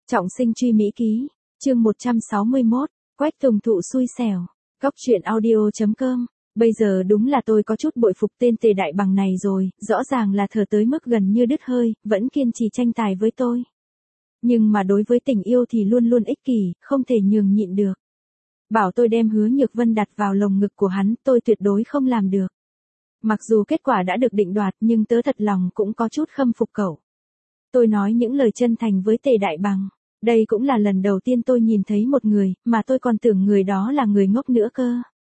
Trọng sinh truy Mỹ ký, chương 161, Quách Tùng Thụ xui xẻo. Góc truyện audio.com. Bây giờ đúng là tôi có chút bội phục tên Tề Đại Bằng này rồi, rõ ràng là thờ tới mức gần như đứt hơi, vẫn kiên trì tranh tài với tôi. Nhưng mà đối với tình yêu thì luôn luôn ích kỷ, không thể nhường nhịn được. Bảo tôi đem Hứa Nhược Vân đặt vào lồng ngực của hắn, tôi tuyệt đối không làm được. Mặc dù kết quả đã được định đoạt nhưng tớ thật lòng cũng có chút khâm phục cậu. Tôi nói những lời chân thành với Tề Đại Bằng. Đây cũng là lần đầu tiên tôi nhìn thấy một người, mà tôi còn tưởng người đó là người ngốc nữa cơ.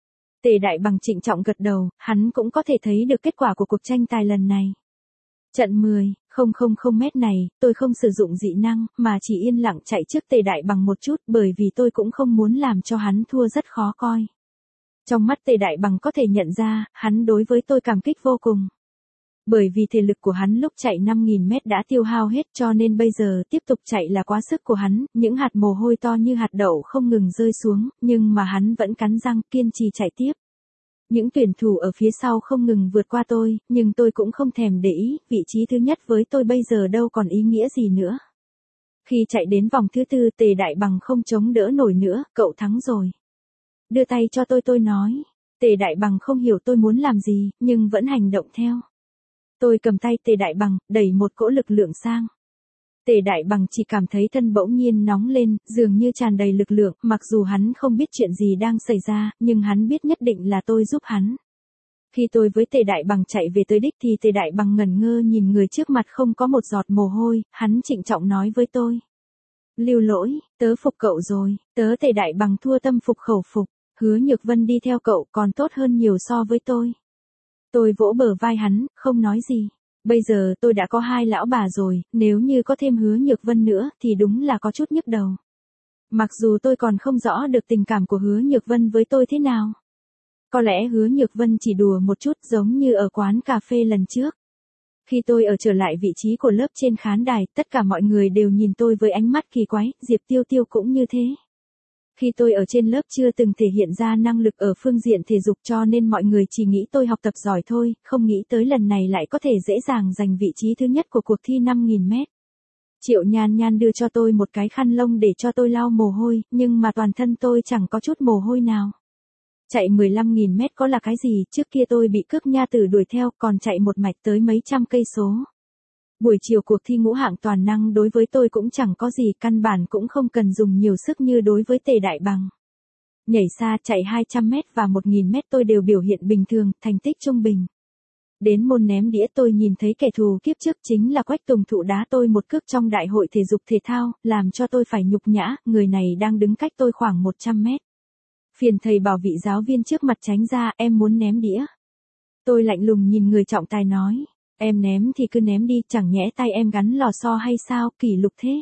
Tề Đại Bằng trịnh trọng gật đầu, hắn cũng có thể thấy được kết quả của cuộc tranh tài lần này. Trận 10,000 mét này, tôi không sử dụng dị năng, mà chỉ yên lặng chạy trước Tề Đại Bằng một chút bởi vì tôi cũng không muốn làm cho hắn thua rất khó coi. Trong mắt Tề Đại Bằng có thể nhận ra, hắn đối với tôi cảm kích vô cùng. Bởi vì thể lực của hắn lúc chạy 5.000 mét đã tiêu hao hết cho nên bây giờ tiếp tục chạy là quá sức của hắn, những hạt mồ hôi to như hạt đậu không ngừng rơi xuống, nhưng mà hắn vẫn cắn răng kiên trì chạy tiếp. Những tuyển thủ ở phía sau không ngừng vượt qua tôi, nhưng tôi cũng không thèm để ý, vị trí thứ nhất với tôi bây giờ đâu còn ý nghĩa gì nữa. Khi chạy đến vòng thứ tư Tề Đại Bằng không chống đỡ nổi nữa, cậu thắng rồi. Đưa tay cho tôi nói. Tề Đại Bằng không hiểu tôi muốn làm gì, nhưng vẫn hành động theo. Tôi cầm tay Tề Đại Bằng, đẩy một cỗ lực lượng sang. Tề Đại Bằng chỉ cảm thấy thân bỗng nhiên nóng lên, dường như tràn đầy lực lượng, mặc dù hắn không biết chuyện gì đang xảy ra, nhưng hắn biết nhất định là tôi giúp hắn. Khi tôi với Tề Đại Bằng chạy về tới đích thì Tề Đại Bằng ngẩn ngơ nhìn người trước mặt không có một giọt mồ hôi, hắn trịnh trọng nói với tôi. Lưu lỗi, tớ phục cậu rồi, tớ Tề Đại Bằng thua tâm phục khẩu phục, Hứa Nhược Vân đi theo cậu còn tốt hơn nhiều so với tôi. Tôi vỗ bờ vai hắn, không nói gì. Bây giờ tôi đã có 2 lão bà rồi, nếu như có thêm Hứa Nhược Vân nữa thì đúng là có chút nhức đầu. Mặc dù tôi còn không rõ được tình cảm của Hứa Nhược Vân với tôi thế nào. Có lẽ Hứa Nhược Vân chỉ đùa một chút giống như ở quán cà phê lần trước. Khi tôi ở trở lại vị trí của lớp trên khán đài, tất cả mọi người đều nhìn tôi với ánh mắt kỳ quái, Diệp Tiêu Tiêu cũng như thế. Khi tôi ở trên lớp chưa từng thể hiện ra năng lực ở phương diện thể dục cho nên mọi người chỉ nghĩ tôi học tập giỏi thôi, không nghĩ tới lần này lại có thể dễ dàng giành vị trí thứ nhất của cuộc thi 5.000 mét. Triệu Nhan Nhan đưa cho tôi một cái khăn lông để cho tôi lau mồ hôi, nhưng mà toàn thân tôi chẳng có chút mồ hôi nào. Chạy 15.000 mét có là cái gì, trước kia tôi bị cước nha tử đuổi theo còn chạy một mạch tới mấy trăm cây số. Buổi chiều cuộc thi ngũ hạng toàn năng đối với tôi cũng chẳng có gì, căn bản cũng không cần dùng nhiều sức như đối với Tề Đại Bằng. Nhảy xa, chạy 200 mét và 1.000 mét tôi đều biểu hiện bình thường, thành tích trung bình. Đến môn ném đĩa tôi nhìn thấy kẻ thù kiếp trước chính là Quách Tùng Thụ đá tôi một cước trong đại hội thể dục thể thao, làm cho tôi phải nhục nhã, người này đang đứng cách tôi khoảng 100 mét. Phiền thầy bảo vị giáo viên trước mặt tránh ra, em muốn ném đĩa. Tôi lạnh lùng nhìn người trọng tài nói. Em ném thì cứ ném đi, chẳng nhẽ tay em gắn lò xo hay sao, kỷ lục thế.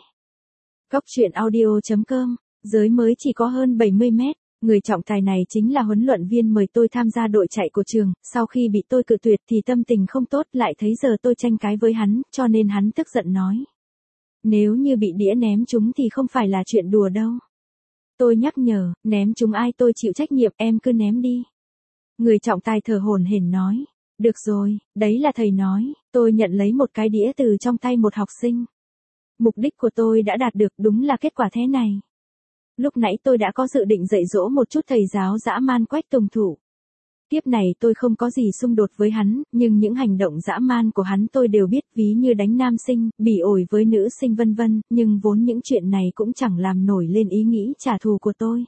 Góc truyện audio.com, giới mới chỉ có hơn 70 mét, người trọng tài này chính là huấn luyện viên mời tôi tham gia đội chạy của trường, sau khi bị tôi cự tuyệt thì tâm tình không tốt lại thấy giờ tôi tranh cái với hắn, cho nên hắn tức giận nói. Nếu như bị đĩa ném chúng thì không phải là chuyện đùa đâu. Tôi nhắc nhở, ném chúng ai tôi chịu trách nhiệm, em cứ ném đi. Người trọng tài thở hổn hển nói. Được rồi, đấy là thầy nói, tôi nhận lấy một cái đĩa từ trong tay một học sinh. Mục đích của tôi đã đạt được, đúng là kết quả thế này. Lúc nãy tôi đã có dự định dạy dỗ một chút thầy giáo dã man Quách Tùng Thụ. Tiếp này tôi không có gì xung đột với hắn, nhưng những hành động dã man của hắn tôi đều biết, ví như đánh nam sinh, bỉ ổi với nữ sinh vân vân, nhưng vốn những chuyện này cũng chẳng làm nổi lên ý nghĩ trả thù của tôi.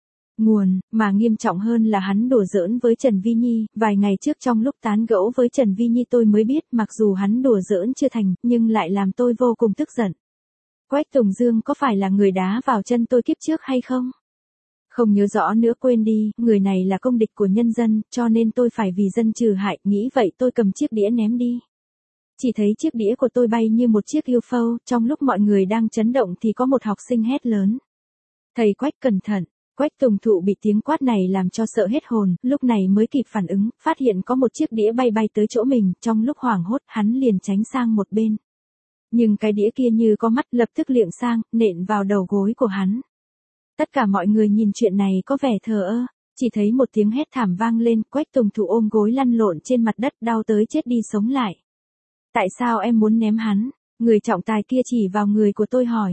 Mà nghiêm trọng hơn là hắn đùa giỡn với Trần Vi Nhi, vài ngày trước trong lúc tán gẫu với Trần Vi Nhi tôi mới biết mặc dù hắn đùa giỡn chưa thành, nhưng lại làm tôi vô cùng tức giận. Quách Tùng Dương có phải là người đá vào chân tôi kiếp trước hay không? Không nhớ rõ nữa, quên đi, người này là công địch của nhân dân, cho nên tôi phải vì dân trừ hại, nghĩ vậy tôi cầm chiếc đĩa ném đi. Chỉ thấy chiếc đĩa của tôi bay như một chiếc UFO, trong lúc mọi người đang chấn động thì có một học sinh hét lớn. Thầy Quách cẩn thận! Quách Tùng Thụ bị tiếng quát này làm cho sợ hết hồn, lúc này mới kịp phản ứng, phát hiện có một chiếc đĩa bay tới chỗ mình, trong lúc hoảng hốt, hắn liền tránh sang một bên. Nhưng cái đĩa kia như có mắt, lập tức liệng sang, nện vào đầu gối của hắn. Tất cả mọi người nhìn chuyện này có vẻ thờ ơ, chỉ thấy một tiếng hét thảm vang lên, Quách Tùng Thụ ôm gối lăn lộn trên mặt đất, đau tới chết đi sống lại. Tại sao em muốn ném hắn? Người trọng tài kia chỉ vào người của tôi hỏi.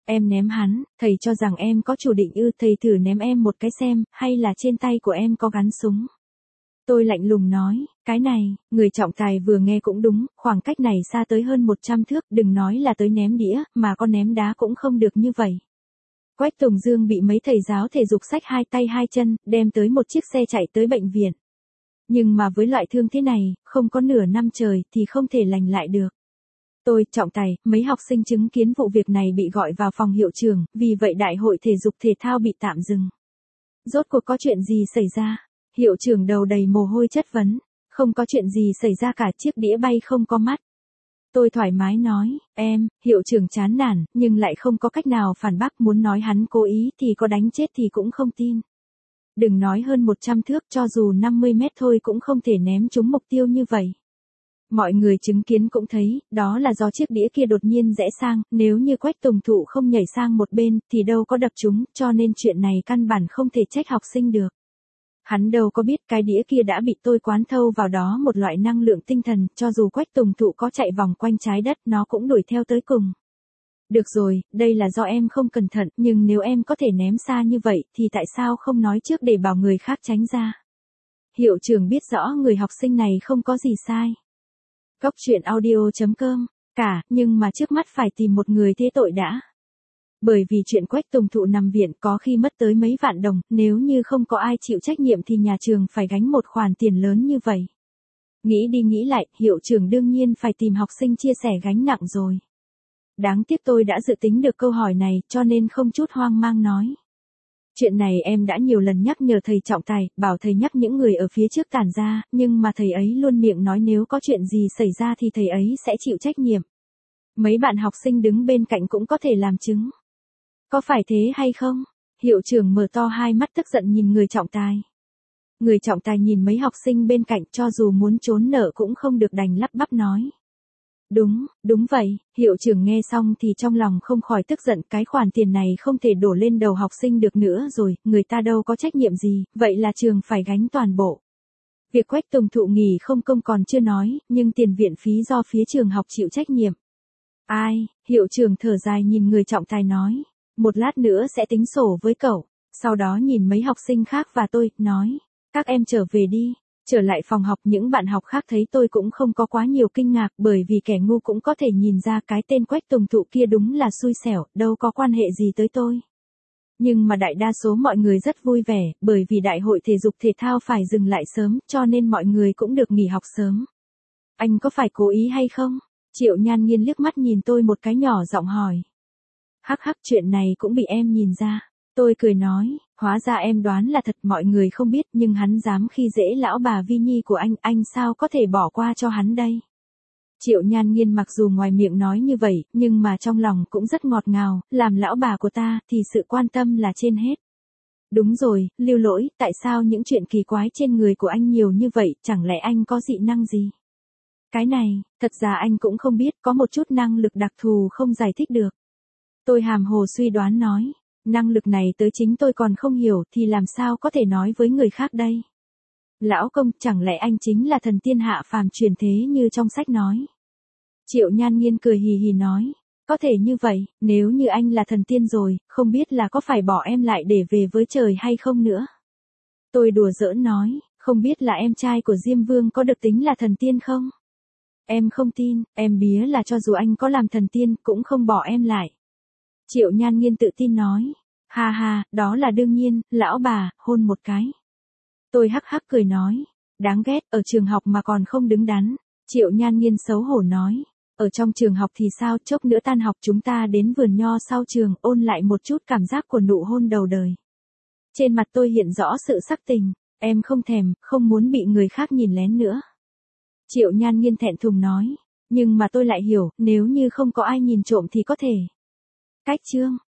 Em ném hắn, thầy cho rằng em có chủ định ư, thầy thử ném em một cái xem, hay là trên tay của em có gắn súng. Tôi lạnh lùng nói, cái này, người trọng tài vừa nghe cũng đúng, khoảng cách này xa tới hơn 100 thước, đừng nói là tới ném đĩa, mà có ném đá cũng không được như vậy. Quách Tùng Dương bị mấy thầy giáo thể dục xách hai tay hai chân, đem tới một chiếc xe chạy tới bệnh viện. Nhưng mà với loại thương thế này, không có nửa năm trời thì không thể lành lại được. Tôi, trọng tài, mấy học sinh chứng kiến vụ việc này bị gọi vào phòng hiệu trưởng, vì vậy đại hội thể dục thể thao bị tạm dừng. Rốt cuộc có chuyện gì xảy ra? Hiệu trưởng đầu đầy mồ hôi chất vấn. Không có chuyện gì xảy ra cả, chiếc đĩa bay không có mắt. Tôi thoải mái nói, hiệu trưởng chán nản, nhưng lại không có cách nào phản bác, muốn nói hắn cố ý thì có đánh chết thì cũng không tin. Đừng nói hơn 100 thước, cho dù 50 mét thôi cũng không thể ném trúng mục tiêu như vậy. Mọi người chứng kiến cũng thấy, đó là do chiếc đĩa kia đột nhiên rẽ sang, nếu như Quách Tùng Thụ không nhảy sang một bên, thì đâu có đập trúng, cho nên chuyện này căn bản không thể trách học sinh được. Hắn đâu có biết cái đĩa kia đã bị tôi quán thâu vào đó một loại năng lượng tinh thần, cho dù Quách Tùng Thụ có chạy vòng quanh trái đất, nó cũng đuổi theo tới cùng. Được rồi, đây là do em không cẩn thận, nhưng nếu em có thể ném xa như vậy, thì tại sao không nói trước để bảo người khác tránh ra? Hiệu trưởng biết rõ người học sinh này không có gì sai. Góc truyện audio.com, nhưng mà trước mắt phải tìm một người thế tội đã. Bởi vì chuyện Quách Tùng Thụ nằm viện có khi mất tới mấy vạn đồng, nếu như không có ai chịu trách nhiệm thì nhà trường phải gánh một khoản tiền lớn như vậy. Nghĩ đi nghĩ lại, hiệu trưởng đương nhiên phải tìm học sinh chia sẻ gánh nặng rồi. Đáng tiếc tôi đã dự tính được câu hỏi này, cho nên không chút hoang mang nói. Chuyện này em đã nhiều lần nhắc nhở thầy trọng tài, bảo thầy nhắc những người ở phía trước tản ra, nhưng mà thầy ấy luôn miệng nói nếu có chuyện gì xảy ra thì thầy ấy sẽ chịu trách nhiệm. Mấy bạn học sinh đứng bên cạnh cũng có thể làm chứng. Có phải thế hay không? Hiệu trưởng mở to hai mắt tức giận nhìn người trọng tài. Người trọng tài nhìn mấy học sinh bên cạnh, cho dù muốn trốn nợ cũng không được, đành lắp bắp nói. Đúng vậy, hiệu trưởng nghe xong thì trong lòng không khỏi tức giận, cái khoản tiền này không thể đổ lên đầu học sinh được nữa rồi, người ta đâu có trách nhiệm gì, vậy là trường phải gánh toàn bộ. Việc Quách Tùng Thụ nghỉ không công còn chưa nói, nhưng tiền viện phí do phía trường học chịu trách nhiệm. Ai, hiệu trưởng thở dài nhìn người trọng tài nói, một lát nữa sẽ tính sổ với cậu, sau đó nhìn mấy học sinh khác và tôi, nói, các em trở về đi. Trở lại phòng học, những bạn học khác thấy tôi cũng không có quá nhiều kinh ngạc, bởi vì kẻ ngu cũng có thể nhìn ra cái tên Quách Tùng Thụ kia đúng là xui xẻo, đâu có quan hệ gì tới tôi. Nhưng mà đại đa số mọi người rất vui vẻ, bởi vì đại hội thể dục thể thao phải dừng lại sớm, cho nên mọi người cũng được nghỉ học sớm. Anh có phải cố ý hay không? Triệu Nhan Nghiên liếc mắt nhìn tôi một cái, nhỏ giọng hỏi. Hắc, chuyện này cũng bị em nhìn ra. Tôi cười nói, hóa ra em đoán là thật, mọi người không biết, nhưng hắn dám khi dễ lão bà Vi Nhi của anh sao có thể bỏ qua cho hắn đây? Triệu Nhan Nghiên mặc dù ngoài miệng nói như vậy, nhưng mà trong lòng cũng rất ngọt ngào, làm lão bà của ta, thì sự quan tâm là trên hết. Đúng rồi, Lưu Lỗi, tại sao những chuyện kỳ quái trên người của anh nhiều như vậy, chẳng lẽ anh có dị năng gì? Cái này, thật ra anh cũng không biết, có một chút năng lực đặc thù không giải thích được. Tôi hàm hồ suy đoán nói. Năng lực này tới chính tôi còn không hiểu thì làm sao có thể nói với người khác đây? Lão công, chẳng lẽ anh chính là thần tiên hạ phàm truyền thế như trong sách nói? Triệu Nhan Nghiên cười hì hì nói, có thể như vậy, nếu như anh là thần tiên rồi, không biết là có phải bỏ em lại để về với trời hay không nữa? Tôi đùa giỡn nói, không biết là em trai của Diêm Vương có được tính là thần tiên không? Em không tin, em bía là cho dù anh có làm thần tiên cũng không bỏ em lại. Triệu Nhan Nghiên tự tin nói, ha, đó là đương nhiên, lão bà, hôn một cái. Tôi hắc cười nói, đáng ghét, ở trường học mà còn không đứng đắn. Triệu Nhan Nghiên xấu hổ nói, ở trong trường học thì sao, chốc nữa tan học chúng ta đến vườn nho sau trường, ôn lại một chút cảm giác của nụ hôn đầu đời. Trên mặt tôi hiện rõ sự sắc tình, em không thèm, không muốn bị người khác nhìn lén nữa. Triệu Nhan Nghiên thẹn thùng nói, nhưng mà tôi lại hiểu, nếu như không có ai nhìn trộm thì có thể. Cách chương